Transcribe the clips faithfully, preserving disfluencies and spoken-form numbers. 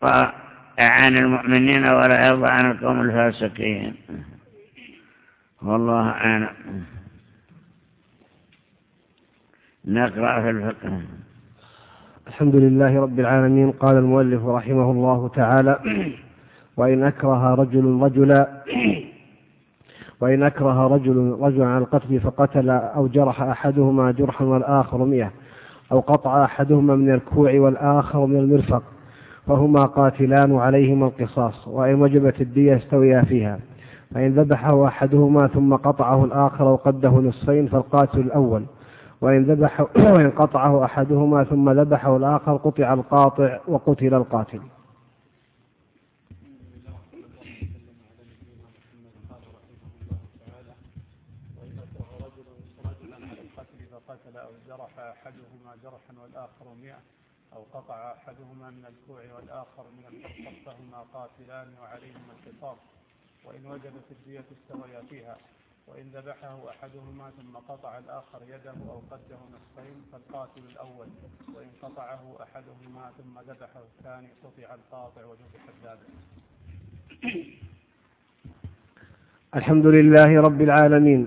عن المؤمنين ولا يرضى عن القوم الفاسقين. والله أعلم. نقرأ في الفقه. الحمد لله رب العالمين. قال المؤلف رحمه الله تعالى: وإن أكره رجل رجلا وإن أكره رجل رجلا على القتل فقتل أو جرح أحدهما جرحا والآخر مئة، أو قطع أحدهما من الكوع والآخر من المرفق، فهما قاتلان وعليهما القصاص، وإن وجبت الدية استويا فيها. فإن ذبحه أحدهما ثم قطعه الآخر وقده نصفين فالقاتل الأول، وإن, ذبح وإن قطعه أحدهما ثم ذبحه الآخر قطع القاطع وقتل القاتل. فقتل أو جرح أحدهما جرحا والآخر مئة، أو قطع أحدهما من الكوع والآخر من المرفق، فهما قاتلان وعليهما القصاص، وإن وجبت الدية استويا فيها. وإن ذبحه أحدهما ثم قطع الآخر يده أو قده نصفين فالقاتل الأول، وإن قطعه أحدهما ثم ذبحه الثاني قطع القاطع وذبح الذابح. الحمد لله رب العالمين،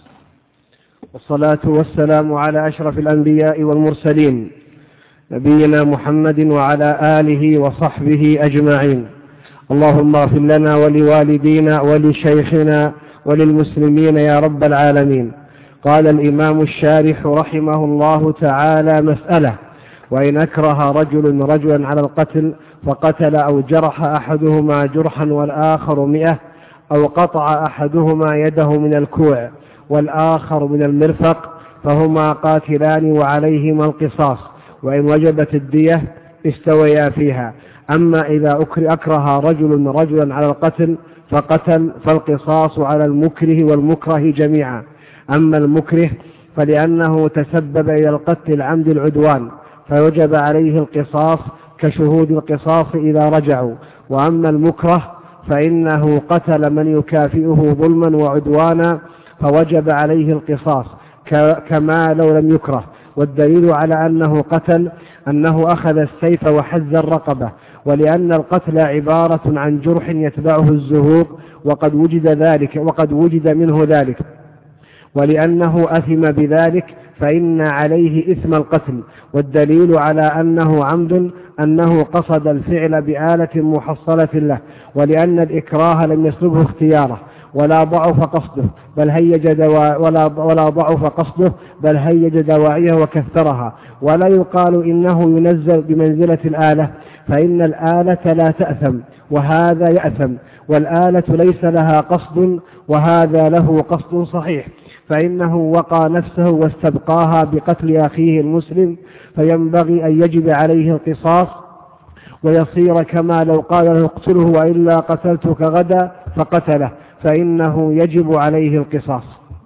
والصلاة والسلام على أشرف الأنبياء والمرسلين، نبينا محمد وعلى آله وصحبه أجمعين. اللهم اغفر لنا ولوالدينا ولشيخنا وللمسلمين يا رب العالمين. قال الإمام الشارح رحمه الله تعالى: مسألة: وإن أكره رجل رجلا على القتل فقتل أو جرح أحدهما جرحا والآخر مئة، أو قطع أحدهما يده من الكوع والآخر من المرفق، فهما قاتلان وعليهما القصاص، وإن وجبت الدية استويا فيها. أما إذا أكره رجل رجلا على القتل فقتل فالقصاص على المكره والمكره جميعا. أما المكره فلأنه تسبب إلى القتل العمد العدوان فوجب عليه القصاص كشهود القصاص إذا رجعوا. وأما المكره فإنه قتل من يكافئه ظلما وعدوانا فوجب عليه القصاص كما لو لم يكره. والدليل على أنه قتل أنه أخذ السيف وحز الرقبة، ولأن القتل عبارة عن جرح يتبعه الزهوق وقد وجد ذلك وقد وجد منه ذلك، ولأنه أثم بذلك فإن عليه إثم القتل. والدليل على أنه عمد أنه قصد الفعل بآلة محصلة له، ولأن الإكراه لم يسلبه اختياره ولا ضعف قصده بل هيج دوا ولا ولا ضعف قصده بل هيج دواعيه وكثرها. ولا يقال إنه ينزل بمنزلة الآلة، فإن الآلة لا تأثم وهذا يأثم، والآلة ليس لها قصد وهذا له قصد صحيح، فإنه وقى نفسه واستبقاها بقتل أخيه المسلم، فينبغي أن يجب عليه القصاص ويصير كما لو قال له اقتله وإلا قتلتك غدا فقتله، فإنه يجب عليه القصاص.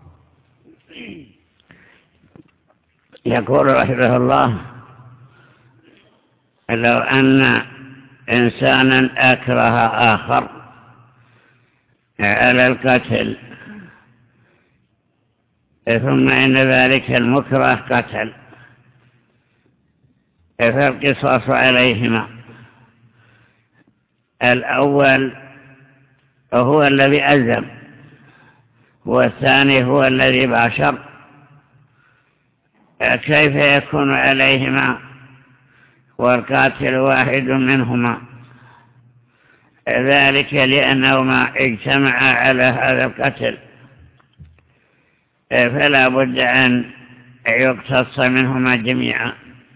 يقول رحمه الله: لو أن إنسانا أكره آخر على القتل ثم إن ذلك المكره قتل فالقصاص عليهما. الأول هو الذي ألزم والثاني هو الذي باشر، كيف يكون عليهما والقاتل واحد منهما؟ ذلك لأنهما اجتمعا على هذا القتل، فلا بد أن يقتص منهما جميعا.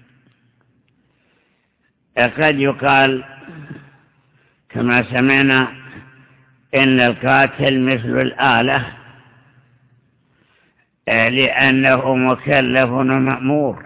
قد يقال كما سمعنا إن القاتل مثل الآلة لأنه مكلف ومأمور،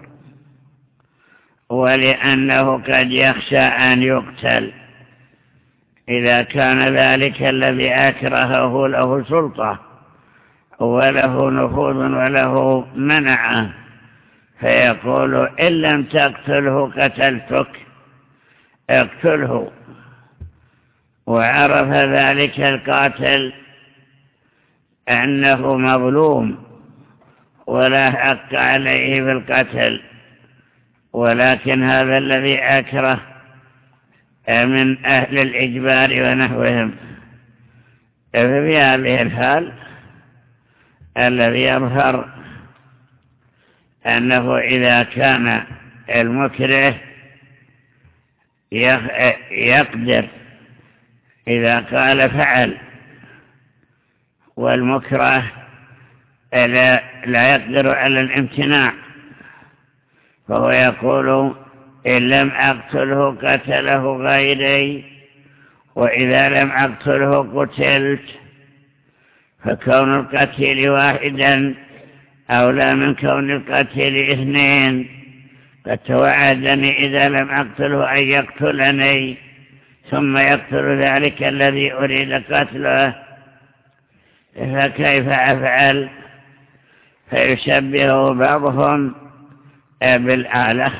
ولأنه قد يخشى أن يقتل إذا كان ذلك الذي أكرهه له سلطة وله نفوذ وله منعه، فيقول إن لم تقتله قتلتك، اقتله. وعرف ذلك القاتل أنه مظلوم ولا حق عليه بالقتل، ولكن هذا الذي أكره من أهل الإجبار ونحوهم. ففي هذه الحال الذي يظهر أنه إذا كان المكره يقدر إذا قال فعل، والمكره لا يقدر على الامتناع، فهو يقول إن لم أقتله قتله غيري، وإذا لم أقتله قتلت، فكون القتيل واحدا أولى من كون القتيل اثنين. قد توعدني إذا لم أقتله أن يقتلني ثم يقتل ذلك الذي أريد قتله، فكيف أفعل؟ فيشبهه بعضهم بالآلة،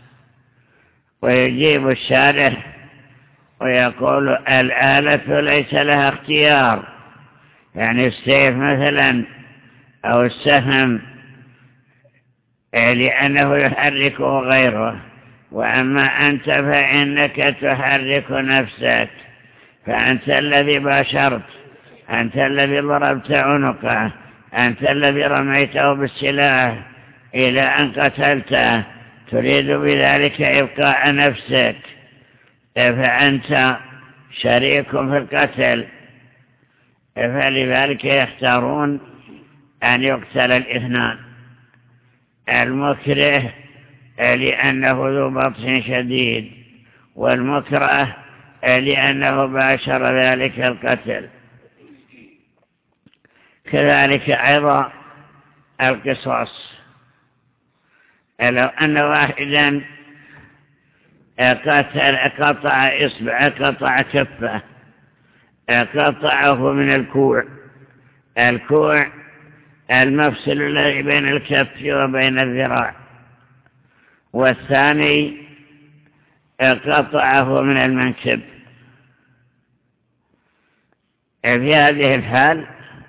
ويجيب الشارح ويقول الآلة ليس لها اختيار، يعني السيف مثلا أو السهم لأنه يحركه غيره، وأما أنت فإنك تحرك نفسك، فأنت الذي باشرت، أنت الذي ضربت عنقه، أنت الذي رميته بالسلاح إلى أن قتلته، تريد بذلك إبقاء نفسك، فأنت شريك في القتل. فلذلك يختارون أن يقتل الاثنان، المكره لأنه ذو بطش شديد، والمكره لأنه باشر ذلك القتل. كذلك أيضا القصاص، لو أن واحدا قتل قطع إصبع، قطع كفه، قطعه من الكوع، الكوع المفصل الذي بين الكف وبين الذراع، والثاني قطعه من المنكب، في هذه الحال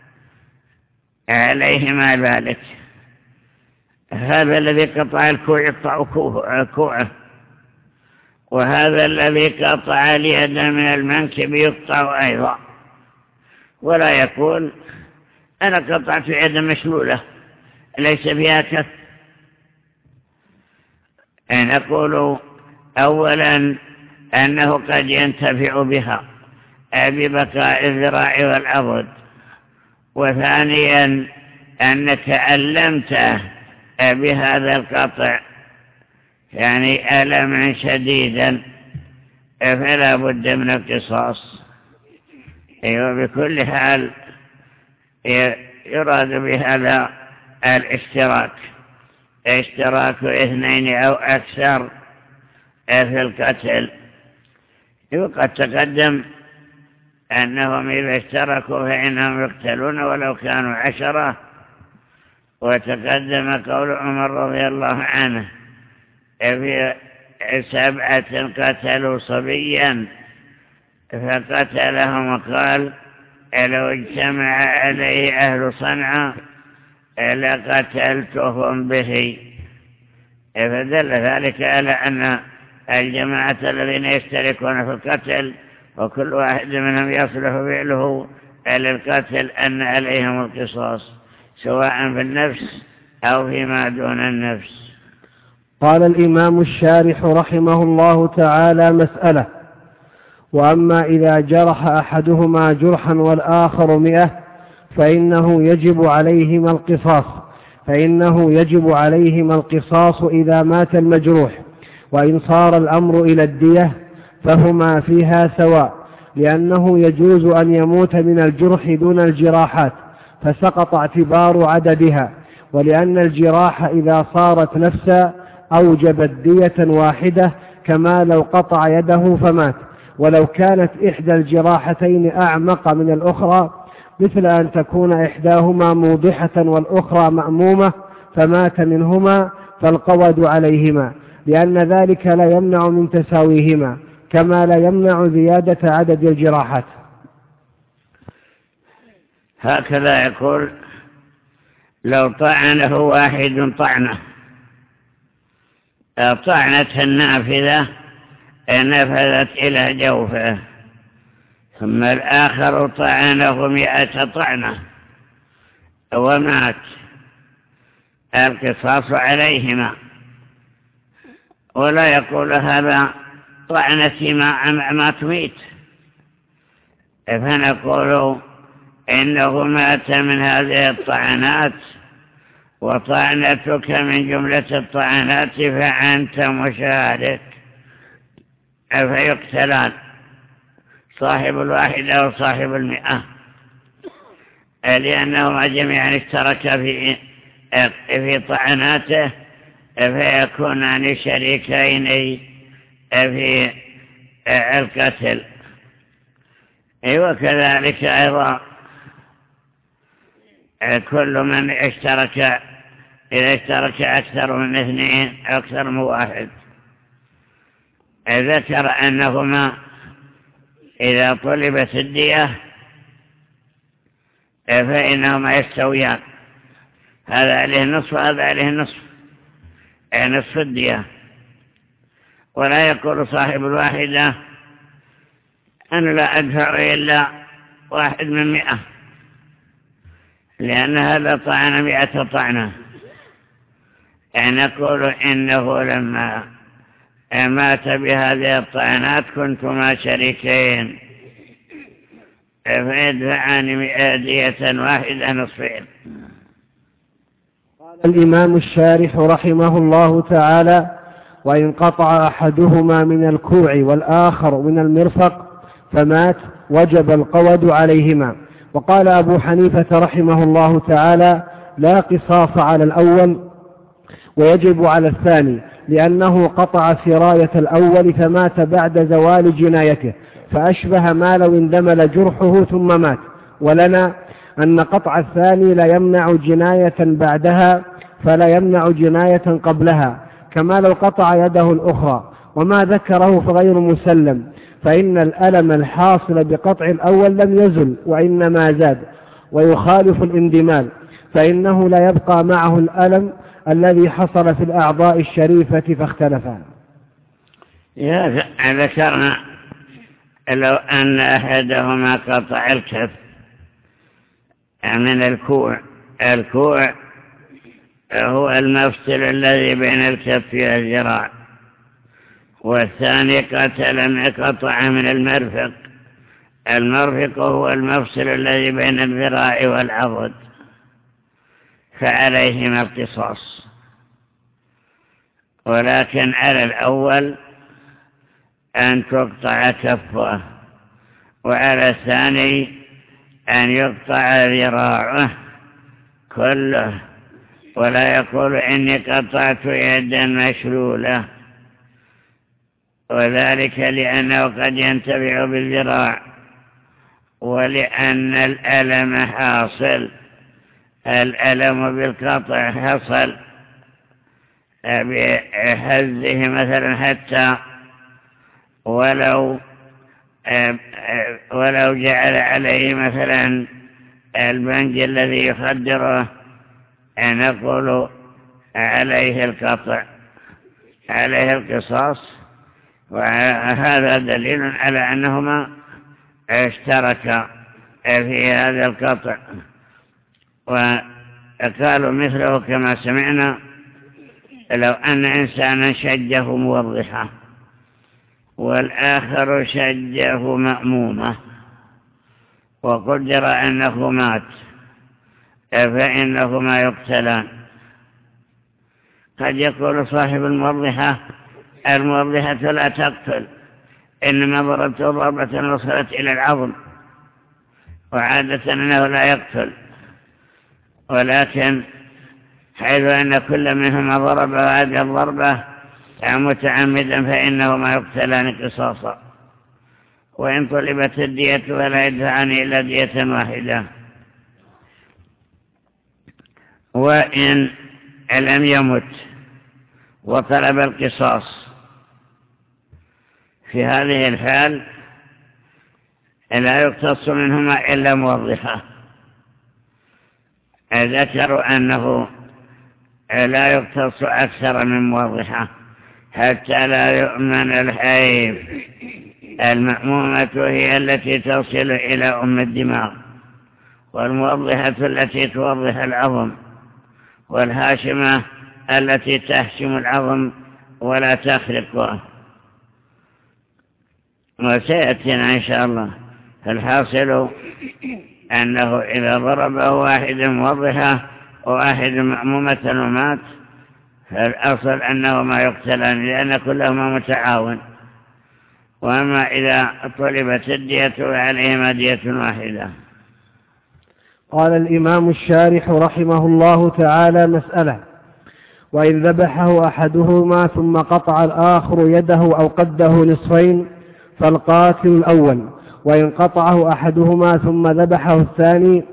عليهما ذلك. هذا الذي قطع الكوع يقطع كوعه، وهذا الذي قطع اليد من المنكب يقطع أيضا، ولا يقول أنا قطعت يدا مشلولة ليس فيها كف. نقول أولا أنه قد ينتفع بها ببقاء الذراع والعضد، وثانيا أنك ألمته بهذا القطع يعني ألما شديدا، فلا بد من القصاص. وبكل حال يراد بهذا الاشتراك، اشتراك اثنين أو أكثر في القتل. وقد تقدم أنهم إذا اشتركوا فإنهم يقتلون ولو كانوا عشرة، وتقدم قول عمر رضي الله عنه في سبعة قتلوا صبيا فقتلهم وقال لو اجتمع عليه أهل صنعاء لقتلتهم به. فدل ذلك على أن الجماعة الذين يشتركون في القتل وكل واحد منهم يصلح فعله للقتل أن عليهم القصاص سواء في النفس أو فيما دون النفس. قال الإمام الشارح رحمه الله تعالى: مسألة: وأما إذا جرح أحدهما جرحا والآخر مئة فإنه يجب عليهما القصاص فإنه يجب عليهما القصاص إذا مات المجروح، وإن صار الأمر إلى الدية فهما فيها سواء، لأنه يجوز أن يموت من الجرح دون الجراحات فسقط اعتبار عددها، ولأن الجراح إذا صارت نفسا أوجبت دية واحدة كما لو قطع يده فمات، ولو كانت إحدى الجراحتين أعمق من الأخرى مثل أن تكون إحداهما موضحة والأخرى مأمومة فمات منهما فالقود عليهما، لأن ذلك لا يمنع من تساويهما كما لا يمنع زيادة عدد الجراحات. هكذا يقول: لو طعنه واحد طعنة طعنته النافذة نفذت إلى جوفه، ثم الآخر طعنه مئة طعنة ومات، القصاص عليهما. ولا يقول هذا طعنتي ما تميت، فنقول إنه مات من هذه الطعنات، وطعنتك من جملة الطعنات فأنت مشارك، فيقتلان صاحب الواحدة وصاحب المئة، لأنهما جميعا اشتركا في في طعناته، فيكونان شريكين في القتل. وكذلك أيضا كل من اشترك، إذا اشترك أكثر من اثنين أكثر من واحد، ذكر أنهما إذا طلبت الدية فإنهما يستويان، هذا عليه النصف وهذا عليه النصف، نصف الدية. ولا يقول صاحب الواحدة أنا لا أدفع إلا واحد من مئة، لأن هذا طعن مئة طعنة. نقول إنه لما مات بهذه الطعنات كنتما شريكين، فيدفعان دية واحدة نصفين. قال الإمام الشارح رحمه الله تعالى: وإن قطع أحدهما من الكوع والآخر من المرفق فمات وجب القود عليهما. وقال أبو حنيفة رحمه الله تعالى: لا قصاص على الأول ويجب على الثاني، لأنه قطع سراية الأول فمات بعد زوال جنايته، فأشبه ما لو اندمل جرحه ثم مات. ولنا أن قطع الثاني لا يمنع جناية بعدها فلا يمنع جناية قبلها، كما لو قطع يده الأخرى. وما ذكره فغير مسلم، فإن الألم الحاصل بقطع الأول لم يزل وإنما زاد، ويخالف الاندمال، فإنه لا يبقى معه الألم الذي حصل في الأعضاء الشريفة فاختلفا. ذكرنا لو أن أحدهما قطع الكف من الكوع، الكوع هو المفصل الذي بين الكف والذراع، والثاني قتل قطع من المرفق، المرفق هو المفصل الذي بين الذراع والعضد، فعليهما القصاص. ولكن على الأول أن تقطع كفه، وعلى الثاني أن يقطع ذراعه كله، ولا يقول إني قطعت يدا مشلولة، وذلك لأنه قد ينتفع بالذراع، ولأن الألم حاصل، الألم بالقطع حصل بحزه مثلا، حتى ولو ولو جعل عليه مثلا البنج الذي يخدره، نقول عليه القطع، عليه القصاص. وهذا دليل على أنهما اشتركا في هذا القطع. وقالوا مثله كما سمعنا: لو أن إنسانا شجه موضحة والآخر شجه مأمومة وقدر أنه مات، فإنهما يقتلان. قد يقول صاحب الموضحة: الموضحة لا تقتل، إنما ضربت ضربة وصلت إلى العظم، وعادة أنه لا يقتل. ولكن حيث أن كل منهما ضرب هذه الضربة متعمدا فإنهما يقتلان قصاصا. وإن طلبت الدية فلا يدفعان إلا دية واحدة. وإن لم يمت وطلب القصاص، في هذه الحال لا يقتص منهما إلا موضحة. ذكروا أنه لا يقتص أكثر من موضحة، حتى لا يؤمن الحيف. المأمومة هي التي تصل إلى أم الدماغ، والموضحة التي توضح العظم، والهاشمة التي تهشم العظم ولا تخرقه. وسيأتينا إن شاء الله. الحاصل أنه إذا ضربه واحد موضحة وواحد مأمومة ومات، فالأصل أنه ما يقتلان لأن كلهما متعاون. وأما إذا طلبت الدية عليهما دية واحدة. قال الإمام الشارح رحمه الله تعالى: مسألة: وإن ذبحه أحدهما ثم قطع الآخر يده أو قده نصفين فالقاتل الأول، وإن قطعه أحدهما ثم ذبحه الثاني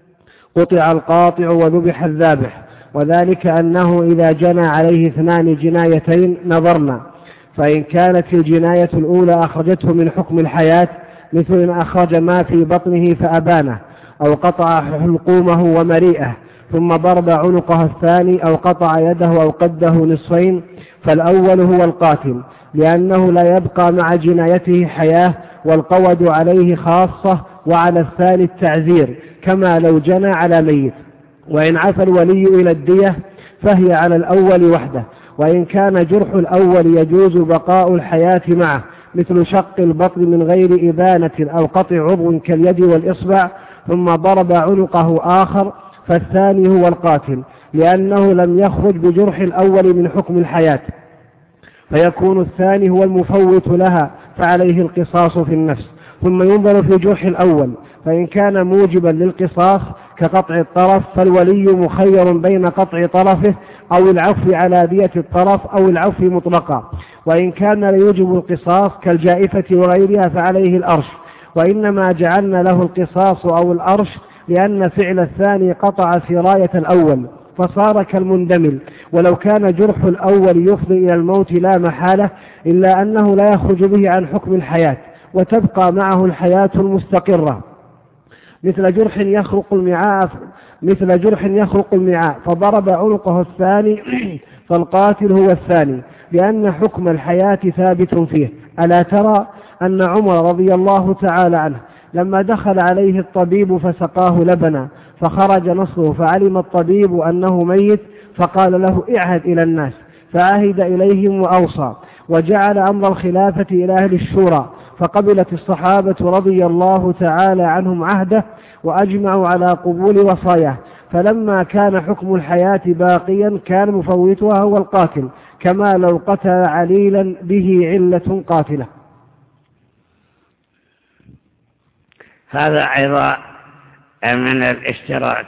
قطع القاطع وذبح الذابح. وذلك أنه إذا جنى عليه اثنان جنايتين نظرنا، فإن كانت الجناية الأولى أخرجته من حكم الحياة، مثل إن أخرج ما في بطنه فأبانه، أو قطع حلقومه ومريئه ثم ضرب عنقه الثاني، أو قطع يده أو قده نصفين، فالأول هو القاتل، لأنه لا يبقى مع جنايته حياة، والقود عليه خاصة، وعلى الثاني التعزير كما لو جنى على ميت. وإن عفى الولي إلى الدية فهي على الأول وحده. وإن كان جرح الأول يجوز بقاء الحياة معه، مثل شق البطن من غير إبانة أو قطع عضو كاليد والإصبع، ثم ضرب عنقه آخر، فالثاني هو القاتل، لأنه لم يخرج بجرح الأول من حكم الحياة، فيكون الثاني هو المفوت لها، فعليه القصاص في النفس. ثم ينظر في جرح الأول، فإن كان موجبا للقصاص كقطع الطرف فالولي مخير بين قطع طرفه أو العفو على دية الطرف أو العفو مطلقا. وإن كان لا يوجب القصاص كالجائفة وغيرها فعليه الأرش. وإنما جعلنا له القصاص أو الأرش لأن فعل الثاني قطع سراية الأول فصار كالمندمل، ولو كان جرح الأول يفضي إلى الموت لا محالة، إلا أنه لا يخرج به عن حكم الحياة، وتبقى معه الحياة المستقرة، مثل جرح يخرق المعاء مثل جرح يخرق المعاء فضرب عنقه الثاني فالقاتل هو الثاني، لأن حكم الحياة ثابت فيه. ألا ترى أن عمر رضي الله تعالى عنه لما دخل عليه الطبيب فسقاه لبنا فخرج نصره، فعلم الطبيب أنه ميت، فقال له: اعهد إلى الناس، فعهد إليهم وأوصى، وجعل أمر الخلافة إلى أهل الشورى، فقبلت الصحابة رضي الله تعالى عنهم عهده، وأجمعوا على قبول وصاياه. فلما كان حكم الحياة باقيا كان مفوتها هو القاتل، كما لو قتل عليلا به علة قاتلة. هذا أيضا من الاشتراك،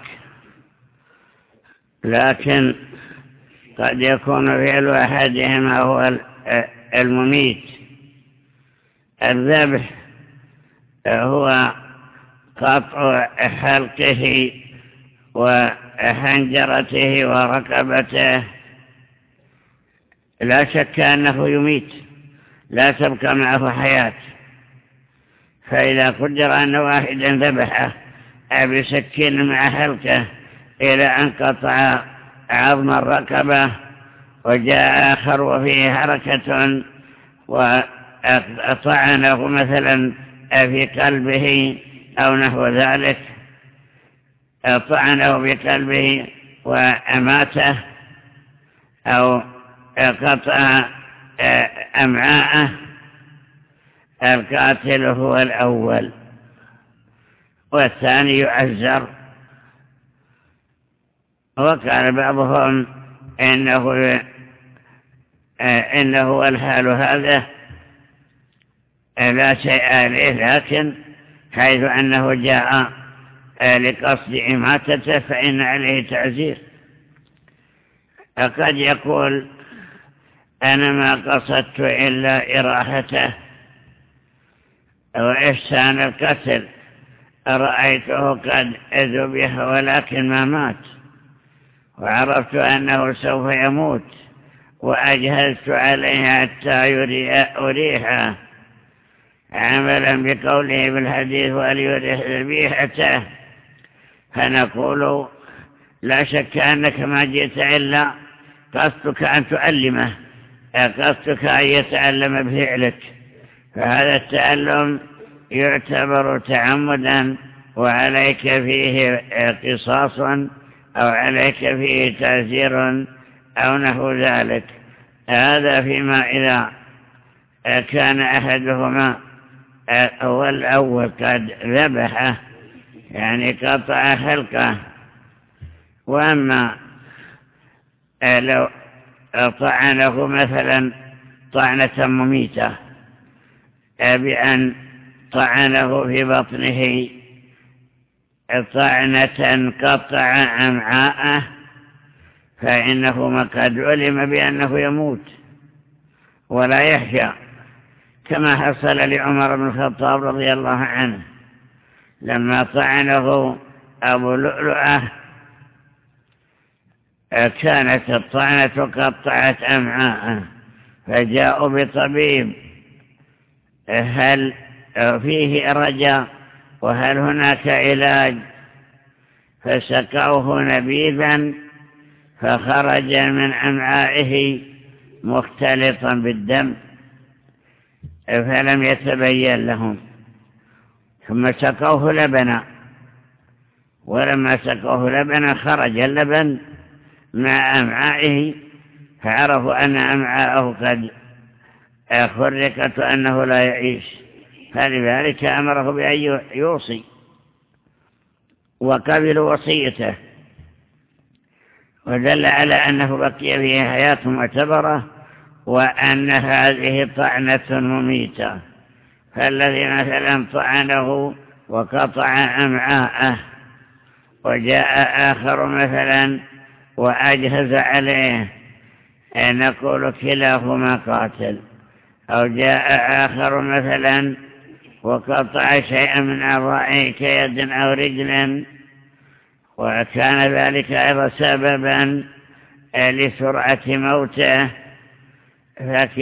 لكن قد يكون فعل أحدهما هو المميت. الذبح هو قطع حلقه وحنجرته ورقبته، لا شك أنه يميت، لا تبقى معه حياة. فإذا قدر أن واحدا ذبحه بسكين مع حلقه إلى أن قطع عظم الرقبة، وجاء آخر وفيه حركة وطعنه مثلا في قلبه أو نحو ذلك، طعنه بقلبه وأماته، أو قطع أمعاءه، القاتل هو الأول والثاني يعزر. وقال بعضهم إنه إنه الحال هذا لا شيء عليه، لكن حيث أنه جاء لقصد إماتته فإن عليه تعزير. قد يقول: أنا ما قصدت إلا إراحته وإحسان القتل، رأيته قد ذبح ولكن ما مات، وعرفت أنه سوف يموت، وأجهزت عليه حتى أريحه، عملا بقوله بالحديث وليريح ذبيحته. فنقول: لا شك أنك ما جئت إلا قصدك أن تعلمه قصدك أن يتعلم بفعلك، فهذا التعلم يعتبر تعمدا وعليك فيه قصاص أو عليك فيه تعزير أو نحو ذلك. هذا فيما إذا كان أحدهما هو الأول قد ذبحه، يعني قطع خلقه. وأما لو طعنه مثلا طعنة مميتة بأن طعنه في بطنه طعنة قطع أمعاءه، فإنه قد علم بأنه يموت ولا يحيا، كما حصل لعمر بن الخطاب رضي الله عنه لما طعنه أبو لؤلؤة، كانت الطعنة قطعت أمعاءه، فجاءوا بطبيب هل فيه رجاء وهل هناك علاج، فسقوه نبيذا فخرج من أمعائه مختلطا بالدم فلم يتبين لهم، ثم سقوه لبنا، ولما سقوه لبنا خرج اللبن مع أمعائه، فعرفوا أن أمعاءه قد خرقت وأنه لا يعيش، فلذلك أمره بأن يوصي، وقبلوا وصيته، ودل على أنه بقي فيه حياة معتبرة، وأن هذه طعنة مميتة. فالذي مثلا طعنه وقطع أمعاءه وجاء آخر مثلا وأجهز عليه، نقول كلاهما قاتل. أو جاء آخر مثلا وقطع شيئا من أعضائه كيد أو رجل، وكان ذلك أيضا سببا لسرعة موته،